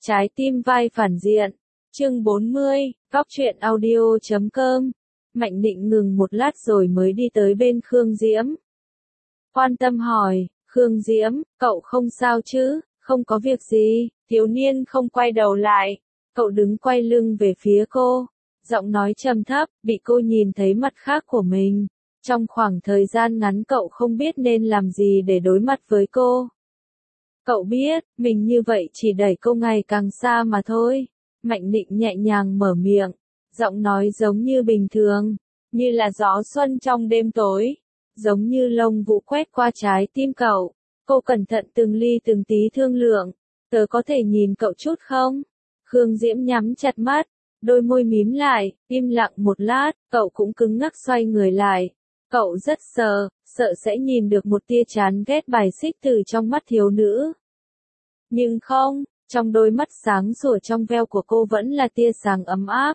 Trái tim vai phản diện. Chương 40, góc truyện audio.com. Mạnh Định ngừng một lát rồi mới đi tới bên Khương Diễm. Quan tâm hỏi, Khương Diễm, cậu không sao chứ, không có việc gì, thiếu niên không quay đầu lại. Cậu đứng quay lưng về phía cô, giọng nói trầm thấp, bị cô nhìn thấy mặt khác của mình. Trong khoảng thời gian ngắn cậu không biết nên làm gì để đối mặt với cô. Cậu biết, mình như vậy chỉ đẩy cô ngày càng xa mà thôi. Mạnh Định nhẹ nhàng mở miệng, giọng nói giống như bình thường, như là gió xuân trong đêm tối, giống như lông vũ quét qua trái tim cậu. Cô cẩn thận từng ly từng tí thương lượng, tớ có thể nhìn cậu chút không? Khương Diễm nhắm chặt mắt, đôi môi mím lại, im lặng một lát, cậu cũng cứng ngắc xoay người lại. Cậu rất sợ sẽ nhìn được một tia chán ghét bài xích từ trong mắt thiếu nữ. Nhưng không, trong đôi mắt sáng sủa trong veo của cô vẫn là tia sáng ấm áp.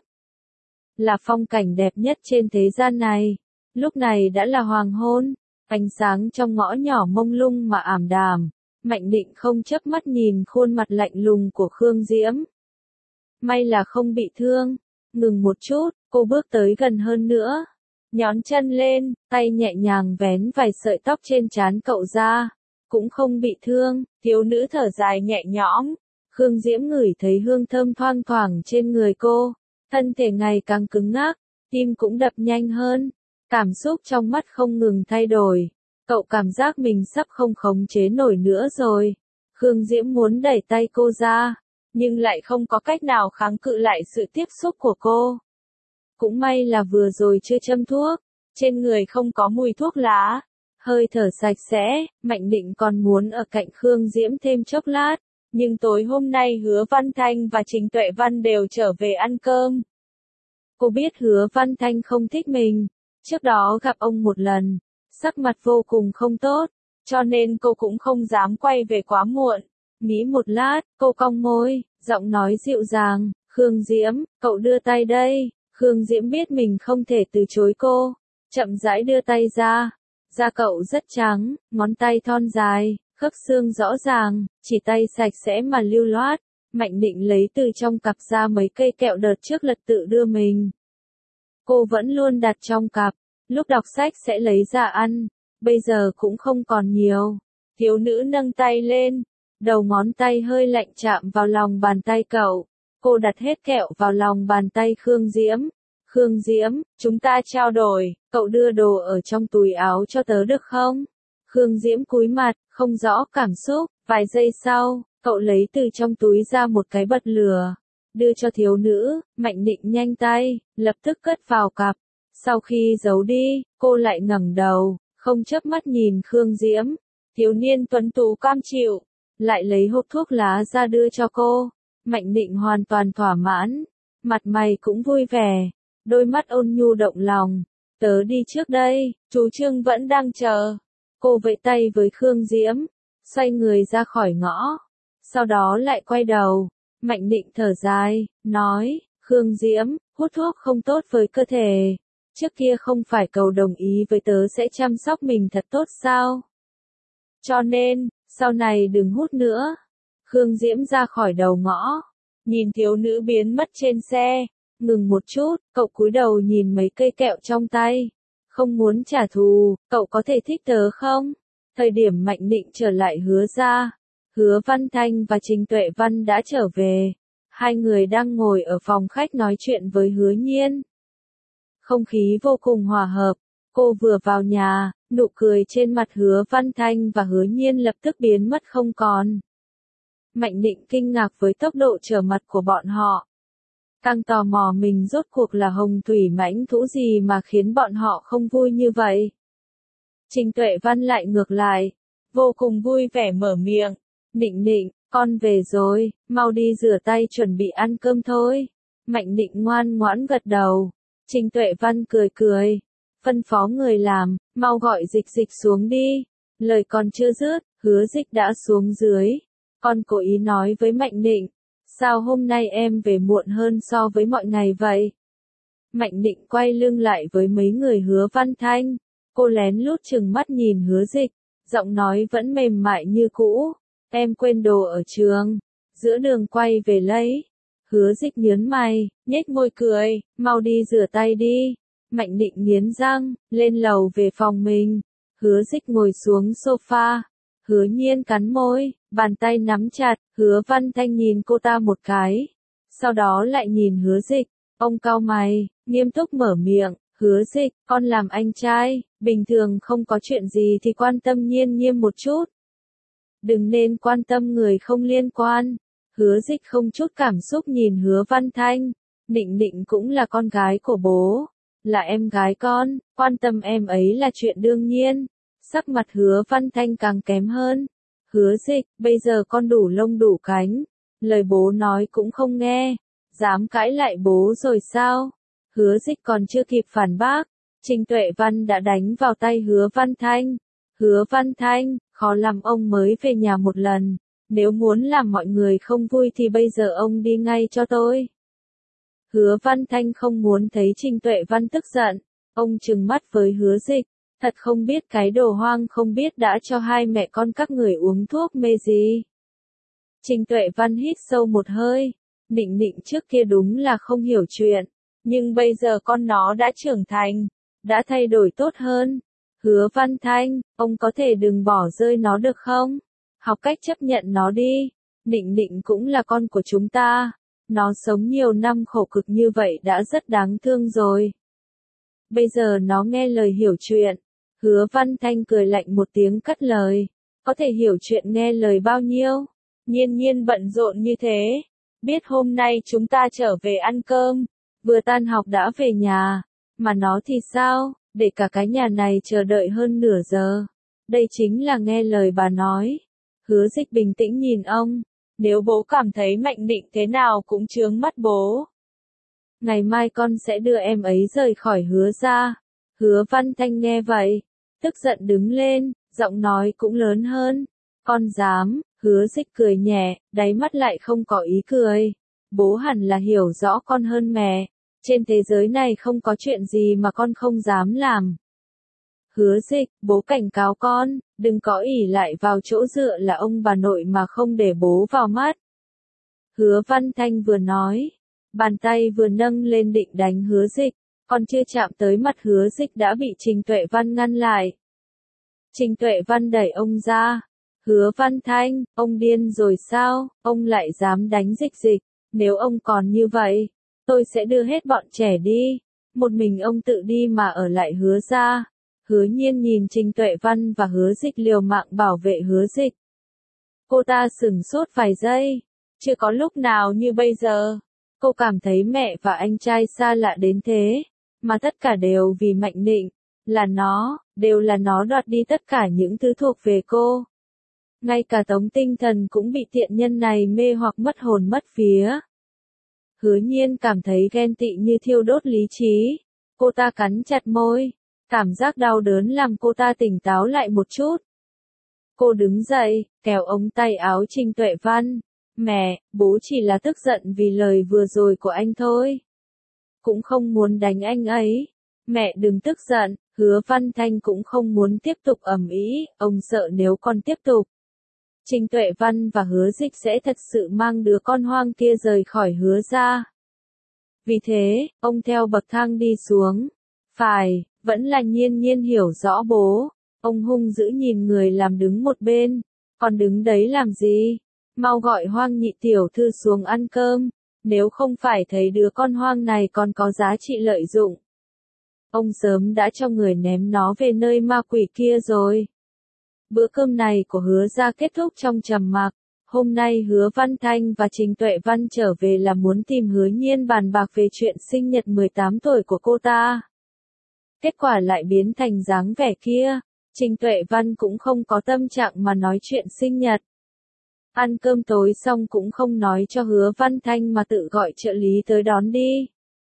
Là phong cảnh đẹp nhất trên thế gian này. Lúc này đã là hoàng hôn, ánh sáng trong ngõ nhỏ mông lung mà ảm đạm. Mạnh Định không chớp mắt nhìn khuôn mặt lạnh lùng của Khương Diễm. May là không bị thương. Ngừng một chút, cô bước tới gần hơn nữa. Nhón chân lên, tay nhẹ nhàng vén vài sợi tóc trên trán cậu ra. Cũng không bị thương, thiếu nữ thở dài nhẹ nhõm. Khương Diễm ngửi thấy hương thơm thoang thoảng trên người cô. Thân thể ngày càng cứng ngắc, tim cũng đập nhanh hơn. Cảm xúc trong mắt không ngừng thay đổi. Cậu cảm giác mình sắp không khống chế nổi nữa rồi. Khương Diễm muốn đẩy tay cô ra, nhưng lại không có cách nào kháng cự lại sự tiếp xúc của cô. Cũng may là vừa rồi chưa châm thuốc, trên người không có mùi thuốc lá, hơi thở sạch sẽ. Mạnh Định còn muốn ở cạnh Khương Diễm thêm chốc lát, nhưng tối hôm nay Hứa Văn Thanh và Trình Tuệ Văn đều trở về ăn cơm. Cô biết Hứa Văn Thanh không thích mình, trước đó gặp ông một lần, sắc mặt vô cùng không tốt, cho nên cô cũng không dám quay về quá muộn. Nghĩ một lát, cô cong môi, giọng nói dịu dàng, Khương Diễm, cậu đưa tay đây. Khương Diễm biết mình không thể từ chối cô, chậm rãi đưa tay ra. Da cậu rất trắng, ngón tay thon dài, khớp xương rõ ràng, chỉ tay sạch sẽ mà lưu loát. Mạnh Định lấy từ trong cặp ra mấy cây kẹo đợt trước Lật tự đưa mình. Cô vẫn luôn đặt trong cặp, lúc đọc sách sẽ lấy ra ăn, bây giờ cũng không còn nhiều. Thiếu nữ nâng tay lên, đầu ngón tay hơi lạnh chạm vào lòng bàn tay cậu. Cô đặt hết kẹo vào lòng bàn tay Khương Diễm. Khương Diễm, chúng ta trao đổi, cậu đưa đồ ở trong túi áo cho tớ được không? Khương Diễm cúi mặt, không rõ cảm xúc, vài giây sau, cậu lấy từ trong túi ra một cái bật lửa, đưa cho thiếu nữ. Mạnh Định nhanh tay, lập tức cất vào cặp. Sau khi giấu đi, cô lại ngẩng đầu, không chớp mắt nhìn Khương Diễm. Thiếu niên tuấn tú cam chịu, lại lấy hộp thuốc lá ra đưa cho cô. Mạnh Định hoàn toàn thỏa mãn, mặt mày cũng vui vẻ, đôi mắt ôn nhu động lòng. Tớ đi trước đây, chú Trương vẫn đang chờ. Cô vẫy tay với Khương Diễm, xoay người ra khỏi ngõ, sau đó lại quay đầu. Mạnh Định thở dài, nói, Khương Diễm, hút thuốc không tốt với cơ thể. Trước kia không phải cậu đồng ý với tớ sẽ chăm sóc mình thật tốt sao? Cho nên, sau này đừng hút nữa. Khương Diễm ra khỏi đầu ngõ, nhìn thiếu nữ biến mất trên xe, ngừng một chút, cậu cúi đầu nhìn mấy cây kẹo trong tay. Không muốn trả thù, cậu có thể thích tớ không? Thời điểm Mạnh Định trở lại Hứa ra, Hứa Văn Thanh và Trình Tuệ Văn đã trở về. Hai người đang ngồi ở phòng khách nói chuyện với Hứa Nhiên. Không khí vô cùng hòa hợp. Cô vừa vào nhà, nụ cười trên mặt Hứa Văn Thanh và Hứa Nhiên lập tức biến mất không còn. Mạnh Định kinh ngạc với tốc độ trở mặt của bọn họ. Càng tò mò mình rốt cuộc là hồng thủy mãnh thú gì mà khiến bọn họ không vui như vậy. Trình Tuệ Văn lại ngược lại, vô cùng vui vẻ mở miệng, Định Định, con về rồi, mau đi rửa tay chuẩn bị ăn cơm thôi. Mạnh Định ngoan ngoãn gật đầu. Trình Tuệ Văn cười cười, phân phó người làm, mau gọi Dịch Dịch xuống đi. Lời còn chưa dứt, Hứa Dịch đã xuống dưới. Con cố ý nói với Mạnh Định, sao hôm nay em về muộn hơn so với mọi ngày vậy? Mạnh Định quay lưng lại với mấy người Hứa Văn Thanh. Cô lén lút chừng mắt nhìn Hứa Dịch, giọng nói vẫn mềm mại như cũ. Em quên đồ ở trường. giữa đường quay về lấy. Hứa Dịch nhớn mày, nhếch môi cười, mau đi rửa tay đi. Mạnh Định nghiến răng, lên lầu về phòng mình. Hứa Dịch ngồi xuống sofa. Hứa Nhiên cắn môi, bàn tay nắm chặt. Hứa Văn Thanh nhìn cô ta một cái. Sau đó lại nhìn Hứa Dịch. Ông cau mày, nghiêm túc mở miệng. Hứa Dịch, con làm anh trai, bình thường không có chuyện gì thì quan tâm Nhiên Nhiên một chút. Đừng nên quan tâm người không liên quan. Hứa Dịch không chút cảm xúc nhìn Hứa Văn Thanh. Định Định cũng là con gái của bố, là em gái con, quan tâm em ấy là chuyện đương nhiên. Sắc mặt Hứa Văn Thanh càng kém hơn. Hứa Dịch, bây giờ con đủ lông đủ cánh, lời bố nói cũng không nghe, dám cãi lại bố rồi sao? Hứa Dịch còn chưa kịp phản bác, Trình Tuệ Văn đã đánh vào tay Hứa Văn Thanh. Hứa Văn Thanh, khó lắm ông mới về nhà một lần, nếu muốn làm mọi người không vui thì bây giờ ông đi ngay cho tôi. Hứa Văn Thanh không muốn thấy Trình Tuệ Văn tức giận, ông trừng mắt với Hứa Dịch, thật không biết cái đồ hoang không biết đã cho hai mẹ con các người uống thuốc mê gì. Trình Tuệ Văn hít sâu một hơi, Định Định trước kia đúng là không hiểu chuyện, nhưng bây giờ con nó đã trưởng thành, đã thay đổi tốt hơn. Hứa Văn Thanh, ông có thể đừng bỏ rơi nó được không? Học cách chấp nhận nó đi. Định Định cũng là con của chúng ta. Nó sống nhiều năm khổ cực như vậy đã rất đáng thương rồi. Bây giờ nó nghe lời hiểu chuyện. Hứa Văn Thanh cười lạnh một tiếng cắt lời. Có thể hiểu chuyện nghe lời bao nhiêu? Nhiên Nhiên bận rộn như thế. Biết hôm nay chúng ta trở về ăn cơm. Vừa tan học đã về nhà. Mà nó thì sao? Để cả cái nhà này chờ đợi hơn nửa giờ. Đây chính là nghe lời bà nói. Hứa Dịch bình tĩnh nhìn ông. Nếu bố cảm thấy Mạnh Định thế nào cũng chướng mắt bố. Ngày mai con sẽ đưa em ấy rời khỏi Hứa gia. Hứa Văn Thanh nghe vậy, tức giận đứng lên, giọng nói cũng lớn hơn. Con dám? Hứa Dịch cười nhẹ, đáy mắt lại không có ý cười. Bố hẳn là hiểu rõ con hơn mẹ. Trên thế giới này không có chuyện gì mà con không dám làm. Hứa Dịch, bố cảnh cáo con, đừng có ỷ lại vào chỗ dựa là ông bà nội mà không để bố vào mắt. Hứa Văn Thanh vừa nói, bàn tay vừa nâng lên định đánh Hứa Dịch, còn chưa chạm tới mặt Hứa Dịch đã bị Trình Tuệ Văn ngăn lại. Trình Tuệ Văn đẩy ông ra. Hứa Văn Thanh, ông điên rồi sao, ông lại dám đánh Dịch, nếu ông còn như vậy, tôi sẽ đưa hết bọn trẻ đi, một mình ông tự đi mà ở lại Hứa gia. Hứa Nhiên nhìn Trình Tuệ Văn và Hứa Dịch liều mạng bảo vệ Hứa Dịch. Cô ta sửng sốt vài giây, chưa có lúc nào như bây giờ. Cô cảm thấy mẹ và anh trai xa lạ đến thế, mà tất cả đều vì Mạnh Định, đều là nó đoạt đi tất cả những thứ thuộc về cô. Ngay cả Tống Tinh Thần cũng bị tiện nhân này mê hoặc mất hồn mất vía. Hứa Nhiên cảm thấy ghen tị như thiêu đốt lý trí. Cô ta cắn chặt môi. Cảm giác đau đớn làm cô ta tỉnh táo lại một chút. Cô đứng dậy, kéo ống tay áo Trình Tuệ Văn. Mẹ, bố chỉ là tức giận vì lời vừa rồi của anh thôi. Cũng không muốn đánh anh ấy. Mẹ đừng tức giận, Hứa Văn Thanh cũng không muốn tiếp tục ầm ĩ, ông sợ nếu con tiếp tục. Trình Tuệ Văn và Hứa Dịch sẽ thật sự mang đứa con hoang kia rời khỏi Hứa gia. Vì thế, ông theo bậc thang đi xuống. Phải, vẫn là Nhiên Nhiên hiểu rõ bố. Ông hung dữ nhìn người làm đứng một bên. Còn đứng đấy làm gì? Mau gọi Hoang nhị tiểu thư xuống ăn cơm. Nếu không phải thấy đứa con hoang này còn có giá trị lợi dụng. Ông sớm đã cho người ném nó về nơi ma quỷ kia rồi. Bữa cơm này của Hứa gia kết thúc trong trầm mặc. Hôm nay Hứa Văn Thanh và Trình Tuệ Văn trở về là muốn tìm Hứa Nhiên bàn bạc về chuyện sinh nhật 18 tuổi của cô ta. Kết quả lại biến thành dáng vẻ kia. Trình Tuệ Văn cũng không có tâm trạng mà nói chuyện sinh nhật. Ăn cơm tối xong cũng không nói cho Hứa Văn Thanh mà tự gọi trợ lý tới đón đi.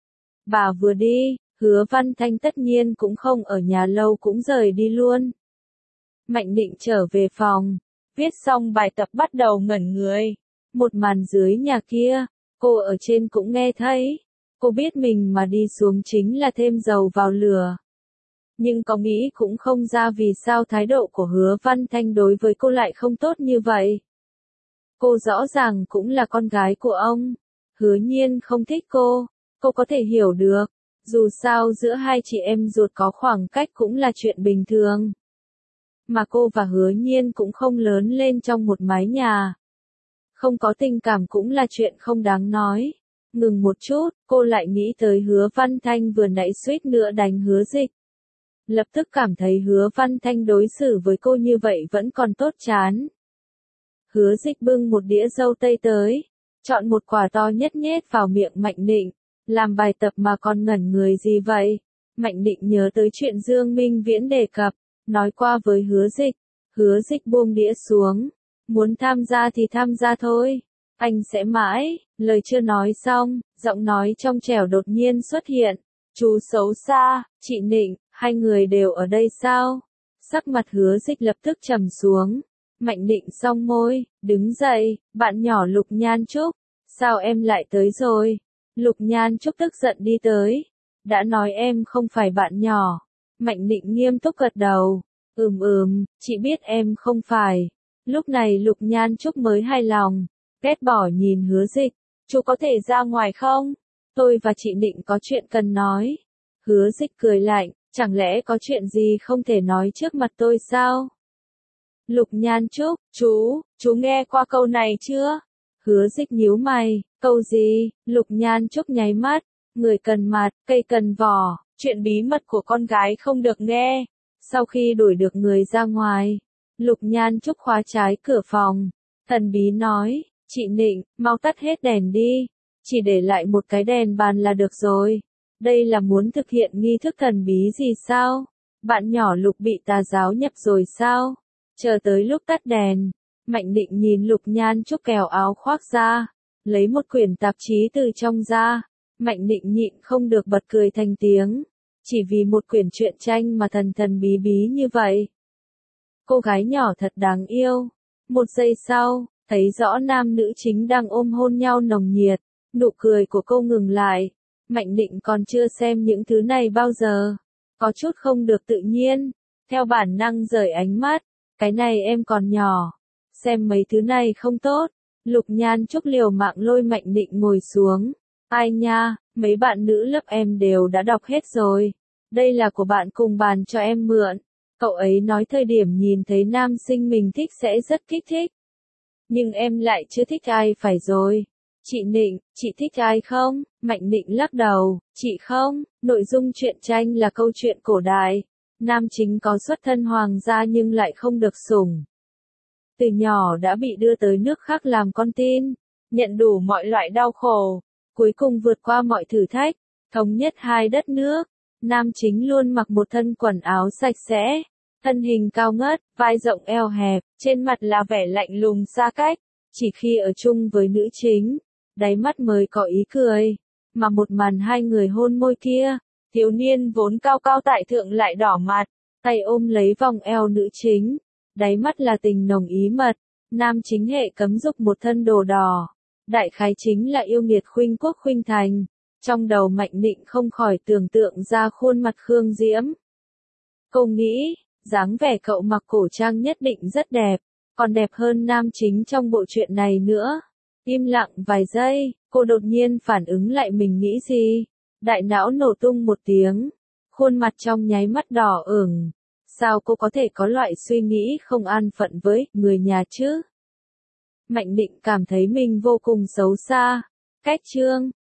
Bà vừa đi, Hứa Văn Thanh tất nhiên cũng không ở nhà lâu cũng rời đi luôn. Mạnh Định trở về phòng, viết xong bài tập bắt đầu ngẩn người. Một màn dưới nhà kia, cô ở trên cũng nghe thấy. Cô biết mình mà đi xuống chính là thêm dầu vào lửa. Nhưng có nghĩ cũng không ra vì sao thái độ của Hứa Văn Thanh đối với cô lại không tốt như vậy. Cô rõ ràng cũng là con gái của ông. Hứa Nhiên không thích cô có thể hiểu được. Dù sao giữa hai chị em ruột có khoảng cách cũng là chuyện bình thường. Mà cô và Hứa Nhiên cũng không lớn lên trong một mái nhà. Không có tình cảm cũng là chuyện không đáng nói. Ngừng một chút, cô lại nghĩ tới Hứa Văn Thanh vừa nãy suýt nữa đánh Hứa Dịch. Lập tức cảm thấy Hứa Văn Thanh đối xử với cô như vậy vẫn còn tốt chán. Hứa Dịch bưng một đĩa dâu tây tới, chọn một quả to nhất nhét vào miệng Mạnh Nịnh. Làm bài tập mà còn ngẩn người gì vậy? Mạnh Nịnh nhớ tới chuyện Dương Minh Viễn đề cập, nói qua với Hứa Dịch. Hứa Dịch buông đĩa xuống. Muốn tham gia thì tham gia thôi. Anh sẽ mãi. Lời chưa nói xong, giọng nói trong trẻo đột nhiên xuất hiện. Chú xấu xa, chị Nịnh, hai người đều ở đây sao? Sắc mặt Hứa Dịch lập tức trầm xuống. Mạnh Nịnh song môi, đứng dậy, bạn nhỏ Lục Nhan Trúc. Sao em lại tới rồi? Lục Nhan Trúc tức giận đi tới. Đã nói em không phải bạn nhỏ. Mạnh Nịnh nghiêm túc gật đầu. Chị biết em không phải. Lúc này Lục Nhan Trúc mới hài lòng. Ghét bỏ nhìn Hứa Dịch. Chú có thể ra ngoài không? Tôi và chị Nịnh có chuyện cần nói. Hứa Dịch cười lạnh. Chẳng lẽ có chuyện gì không thể nói trước mặt tôi sao? Lục Nhan Trúc, chú nghe qua câu này chưa? Hứa Dịch nhíu mày, câu gì? Lục Nhan Trúc nháy mắt, người cần mặt, cây cần vỏ, chuyện bí mật của con gái không được nghe. Sau khi đuổi được người ra ngoài, Lục Nhan Trúc khóa trái cửa phòng, thần bí nói, chị Nịnh, mau tắt hết đèn đi, chỉ để lại một cái đèn bàn là được rồi. Đây là muốn thực hiện nghi thức thần bí gì sao? Bạn nhỏ Lục bị tà giáo nhập rồi sao? Chờ tới lúc tắt đèn, Mạnh Nịnh nhìn Lục Nhan Trúc kéo áo khoác ra, lấy một quyển tạp chí từ trong ra. Mạnh Nịnh nhịn không được bật cười thành tiếng, chỉ vì một quyển truyện tranh mà thần thần bí bí như vậy. Cô gái nhỏ thật đáng yêu. Một giây sau, thấy rõ nam nữ chính đang ôm hôn nhau nồng nhiệt, nụ cười của cô ngừng lại. Mạnh Nịnh còn chưa xem những thứ này bao giờ, có chút không được tự nhiên, theo bản năng rời ánh mắt. Cái này em còn nhỏ, xem mấy thứ này không tốt. Lục Nhan Trúc liều mạng lôi Mạnh Nịnh ngồi xuống. Ai nha, mấy bạn nữ lớp em đều đã đọc hết rồi. Đây là của bạn cùng bàn cho em mượn. Cậu ấy nói thời điểm nhìn thấy nam sinh mình thích sẽ rất kích thích. Nhưng em lại chưa thích ai phải rồi. Chị Nịnh, chị thích ai không? Mạnh Nịnh lắc đầu, chị không. Nội dung truyện tranh là câu chuyện cổ đại. Nam chính có xuất thân hoàng gia nhưng lại không được sủng. Từ nhỏ đã bị đưa tới nước khác làm con tin, nhận đủ mọi loại đau khổ, cuối cùng vượt qua mọi thử thách, thống nhất hai đất nước. Nam chính luôn mặc một thân quần áo sạch sẽ, thân hình cao ngất, vai rộng eo hẹp, trên mặt là vẻ lạnh lùng xa cách, chỉ khi ở chung với nữ chính, đáy mắt mới có ý cười, mà một màn hai người hôn môi kia. Thiếu niên vốn cao cao tại thượng lại đỏ mặt, tay ôm lấy vòng eo nữ chính, đáy mắt là tình nồng ý mật. Nam chính hệ cấm dục một thân đồ đỏ, đại khái chính là yêu nghiệt khuynh quốc khuynh thành. Trong đầu Mạnh Nịnh không khỏi tưởng tượng ra khuôn mặt Khương Diễm. Cô nghĩ, dáng vẻ cậu mặc cổ trang nhất định rất đẹp, còn đẹp hơn nam chính trong bộ truyện này nữa. Im lặng vài giây, cô đột nhiên phản ứng lại mình nghĩ gì. Đại não nổ tung một tiếng, khuôn mặt trong nháy mắt đỏ ửng. Sao cô có thể có loại suy nghĩ không an phận với người nhà chứ? Mạnh Định cảm thấy mình vô cùng xấu xa. Cách chương